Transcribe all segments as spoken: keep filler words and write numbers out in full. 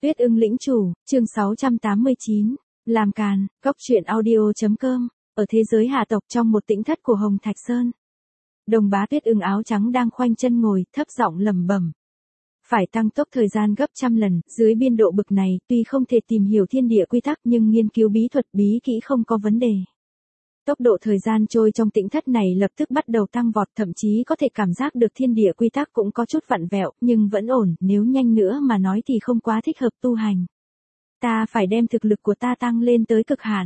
Tuyết ưng lĩnh chủ, chương sáu trăm tám mươi chín. Làm càn, góc truyện audio.com. Ở thế giới hà tộc trong một tĩnh thất của Hồng Thạch Sơn. Đồng bá Tuyết ưng áo trắng đang khoanh chân ngồi, thấp giọng lẩm bẩm. Phải tăng tốc thời gian gấp trăm lần, dưới biên độ bực này, tuy không thể tìm hiểu thiên địa quy tắc nhưng nghiên cứu bí thuật bí kỹ không có vấn đề. Tốc độ thời gian trôi trong tĩnh thất này lập tức bắt đầu tăng vọt, thậm chí có thể cảm giác được thiên địa quy tắc cũng có chút vặn vẹo, nhưng vẫn ổn, nếu nhanh nữa mà nói thì không quá thích hợp tu hành. Ta phải đem thực lực của ta tăng lên tới cực hạn.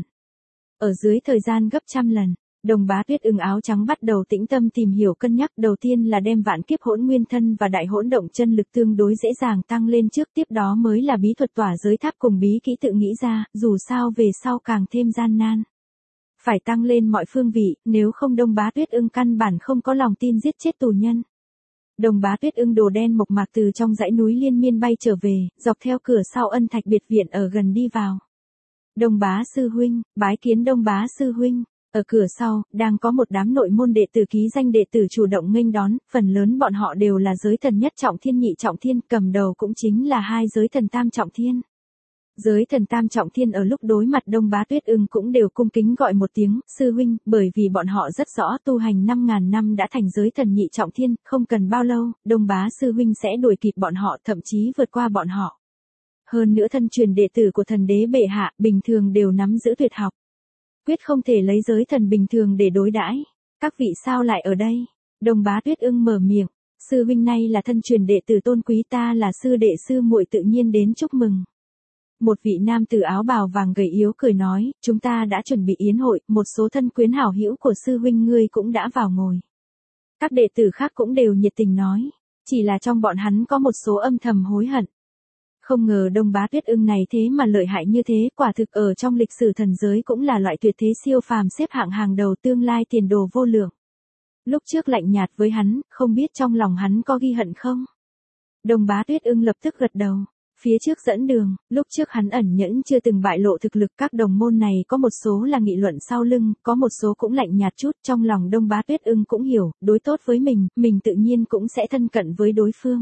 Ở dưới thời gian gấp trăm lần, Đồng bá Tuyết ưng áo trắng bắt đầu tĩnh tâm tìm hiểu cân nhắc, đầu tiên là đem vạn kiếp hỗn nguyên thân và đại hỗn động chân lực tương đối dễ dàng tăng lên trước, tiếp đó mới là bí thuật tỏa giới tháp cùng bí kỹ tự nghĩ ra, dù sao về sau càng thêm gian nan. Phải tăng lên mọi phương vị, nếu không Đồng bá Tuyết ưng căn bản không có lòng tin giết chết tù nhân. Đồng bá Tuyết ưng đồ đen mộc mạc từ trong dãy núi liên miên bay trở về, dọc theo cửa sau ân thạch biệt viện ở gần đi vào. Đồng bá sư huynh, bái kiến Đồng bá sư huynh. Ở cửa sau, đang có một đám nội môn đệ tử ký danh đệ tử chủ động nghênh đón, phần lớn bọn họ đều là giới thần nhất trọng thiên nhị trọng thiên, cầm đầu cũng chính là hai giới thần tam trọng thiên. Giới thần tam trọng thiên ở lúc đối mặt Đồng bá Tuyết ưng cũng đều cung kính gọi một tiếng, sư huynh, bởi vì bọn họ rất rõ tu hành năm ngàn năm đã thành giới thần nhị trọng thiên, không cần bao lâu, Đồng bá sư huynh sẽ đuổi kịp bọn họ, thậm chí vượt qua bọn họ. Hơn nữa thân truyền đệ tử của thần đế bệ hạ, bình thường đều nắm giữ tuyệt học. Quyết không thể lấy giới thần bình thường để đối đãi. Các vị sao lại ở đây? Đồng bá Tuyết ưng mở miệng, sư huynh này là thân truyền đệ tử tôn quý, ta là sư đệ sư muội tự nhiên đến chúc mừng. Một vị nam tử áo bào vàng gầy yếu cười nói, chúng ta đã chuẩn bị yến hội, một số thân quyến hảo hữu của sư huynh ngươi cũng đã vào ngồi. Các đệ tử khác cũng đều nhiệt tình nói, chỉ là trong bọn hắn có một số âm thầm hối hận. Không ngờ Đồng bá Tuyết ưng này thế mà lợi hại như thế, quả thực ở trong lịch sử thần giới cũng là loại tuyệt thế siêu phàm xếp hạng hàng đầu, tương lai tiền đồ vô lượng. Lúc trước lạnh nhạt với hắn, không biết trong lòng hắn có ghi hận không? Đồng bá Tuyết ưng lập tức gật đầu. Phía trước dẫn đường, lúc trước hắn ẩn nhẫn chưa từng bại lộ thực lực, các đồng môn này có một số là nghị luận sau lưng, có một số cũng lạnh nhạt chút, trong lòng Đồng bá Tuyết ưng cũng hiểu, đối tốt với mình, mình tự nhiên cũng sẽ thân cận với đối phương.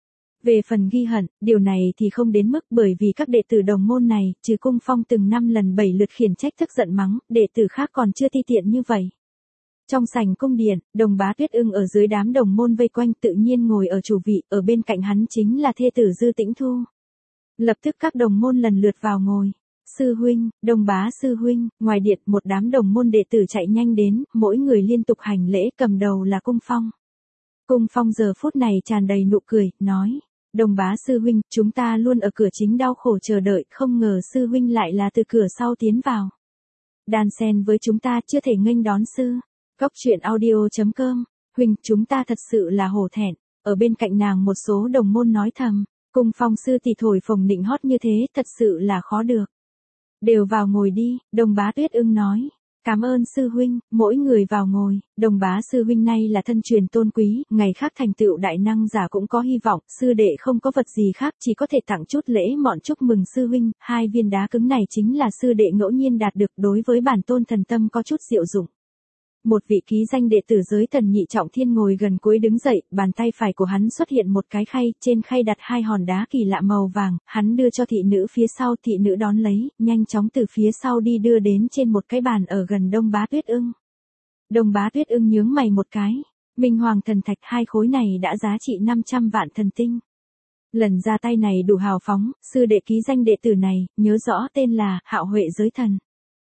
Về phần ghi hận, điều này thì không đến mức, bởi vì các đệ tử đồng môn này, trừ Cung Phong từng năm lần bảy lượt khiển trách tức giận mắng, đệ tử khác còn chưa ti tiện như vậy. Trong sảnh cung điện, Đồng bá Tuyết ưng ở dưới đám đồng môn vây quanh tự nhiên ngồi ở chủ vị, ở bên cạnh hắn chính là thê tử Dư Tĩnh Thu. Lập tức các đồng môn lần lượt vào ngồi. Sư huynh, Đồng bá sư huynh, ngoài điện một đám đồng môn đệ tử chạy nhanh đến, mỗi người liên tục hành lễ, cầm đầu là Cung Phong. Cung Phong giờ phút này tràn đầy nụ cười, nói, Đồng bá sư huynh, chúng ta luôn ở cửa chính đau khổ chờ đợi, không ngờ sư huynh lại là từ cửa sau tiến vào. Đan xen với chúng ta chưa thể nghênh đón sư. Góc truyện audio.com, huynh, chúng ta thật sự là hổ thẹn. Ở bên cạnh nàng một số đồng môn nói thầm. Cung Phong sư tỷ thổi phồng nịnh hót như thế, thật sự là khó được. Đều vào ngồi đi, Đồng bá Tuyết ưng nói. Cảm ơn sư huynh, mỗi người vào ngồi. Đồng bá sư huynh này là thân truyền tôn quý, ngày khác thành tựu đại năng giả cũng có hy vọng, sư đệ không có vật gì khác, chỉ có thể tặng chút lễ mọn chúc mừng sư huynh, hai viên đá cứng này chính là sư đệ ngẫu nhiên đạt được, đối với bản tôn thần tâm có chút diệu dụng. Một vị ký danh đệ tử giới thần nhị trọng thiên ngồi gần cuối đứng dậy, bàn tay phải của hắn xuất hiện một cái khay, trên khay đặt hai hòn đá kỳ lạ màu vàng, hắn đưa cho thị nữ phía sau, thị nữ đón lấy, nhanh chóng từ phía sau đi đưa đến trên một cái bàn ở gần Đồng bá Tuyết ưng. Đồng bá Tuyết ưng nhướng mày một cái, Minh Hoàng thần thạch hai khối này đã giá trị năm trăm vạn thần tinh. Lần ra tay này đủ hào phóng, sư đệ ký danh đệ tử này, nhớ rõ tên là Hạo Huệ giới thần.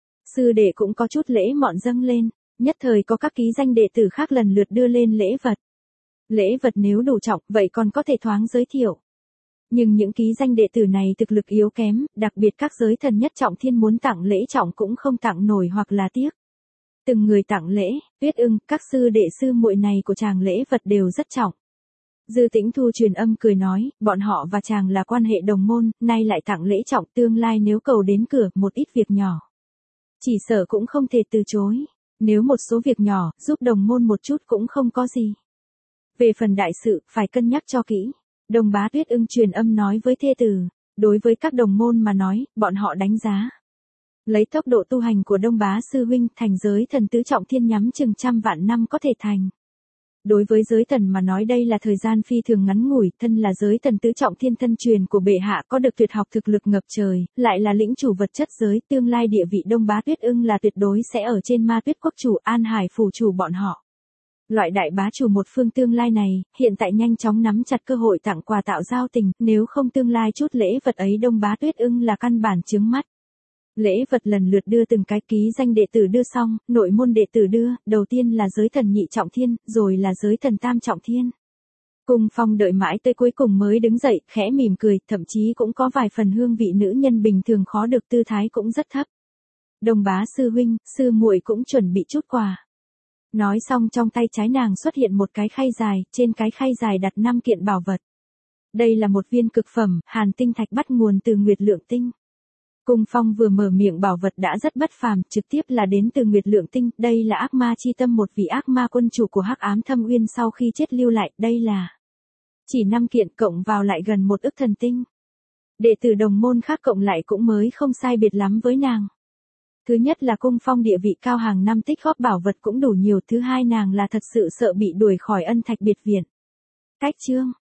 Sư đệ cũng có chút lễ mọn dâng lên. Nhất thời có các ký danh đệ tử khác lần lượt đưa lên lễ vật. Lễ vật nếu đủ trọng, vậy còn có thể thoáng giới thiệu. Nhưng những ký danh đệ tử này thực lực yếu kém, đặc biệt các giới thần nhất trọng thiên muốn tặng lễ trọng cũng không tặng nổi hoặc là tiếc. Từng người tặng lễ, Tuyết ưng, các sư đệ sư muội này của chàng lễ vật đều rất trọng. Dư Tĩnh Thu truyền âm cười nói, bọn họ và chàng là quan hệ đồng môn, nay lại tặng lễ trọng, tương lai nếu cầu đến cửa, một ít việc nhỏ. Chỉ sợ cũng không thể từ chối. Nếu một số việc nhỏ, giúp đồng môn một chút cũng không có gì. Về phần đại sự, phải cân nhắc cho kỹ. Đồng bá Tuyết ưng truyền âm nói với thê tử. Đối với các đồng môn mà nói, bọn họ đánh giá. Lấy tốc độ tu hành của Đồng bá sư huynh, thành giới thần tứ trọng thiên nhắm chừng trăm vạn năm có thể thành. Đối với giới tần mà nói đây là thời gian phi thường ngắn ngủi, thân là giới tần tứ trọng thiên thân truyền của bệ hạ có được tuyệt học thực lực ngập trời, lại là lĩnh chủ vật chất giới, tương lai địa vị Đông Bá Tuyết Ưng là tuyệt đối sẽ ở trên Ma Tuyết quốc chủ An Hải phủ chủ bọn họ. Loại đại bá chủ một phương tương lai này, hiện tại nhanh chóng nắm chặt cơ hội tặng quà tạo giao tình, nếu không tương lai chút lễ vật ấy Đông Bá Tuyết Ưng là căn bản chướng mắt. Lễ vật lần lượt đưa từng cái ký danh đệ tử đưa xong, nội môn đệ tử đưa, đầu tiên là giới thần nhị trọng thiên, rồi là giới thần tam trọng thiên. Cung Phong đợi mãi tới cuối cùng mới đứng dậy, khẽ mỉm cười, thậm chí cũng có vài phần hương vị nữ nhân bình thường khó được, tư thái cũng rất thấp. Đông Bá sư huynh, sư muội cũng chuẩn bị chút quà. Nói xong trong tay trái nàng xuất hiện một cái khay dài, trên cái khay dài đặt năm kiện bảo vật. Đây là một viên cực phẩm, hàn tinh thạch bắt nguồn từ Nguyệt Lượng Tinh. Cung Phong vừa mở miệng bảo vật đã rất bất phàm, trực tiếp là đến từ Nguyệt Lượng Tinh, đây là ác ma chi tâm một vị ác ma quân chủ của Hắc Ám Thâm Uyên sau khi chết lưu lại, đây là chỉ năm kiện cộng vào lại gần một ức thần tinh. Đệ tử đồng môn khác cộng lại cũng mới không sai biệt lắm với nàng. Thứ nhất là Cung Phong địa vị cao hàng năm tích góp bảo vật cũng đủ nhiều, thứ hai nàng là thật sự sợ bị đuổi khỏi Ân Thạch biệt viện. Cách chương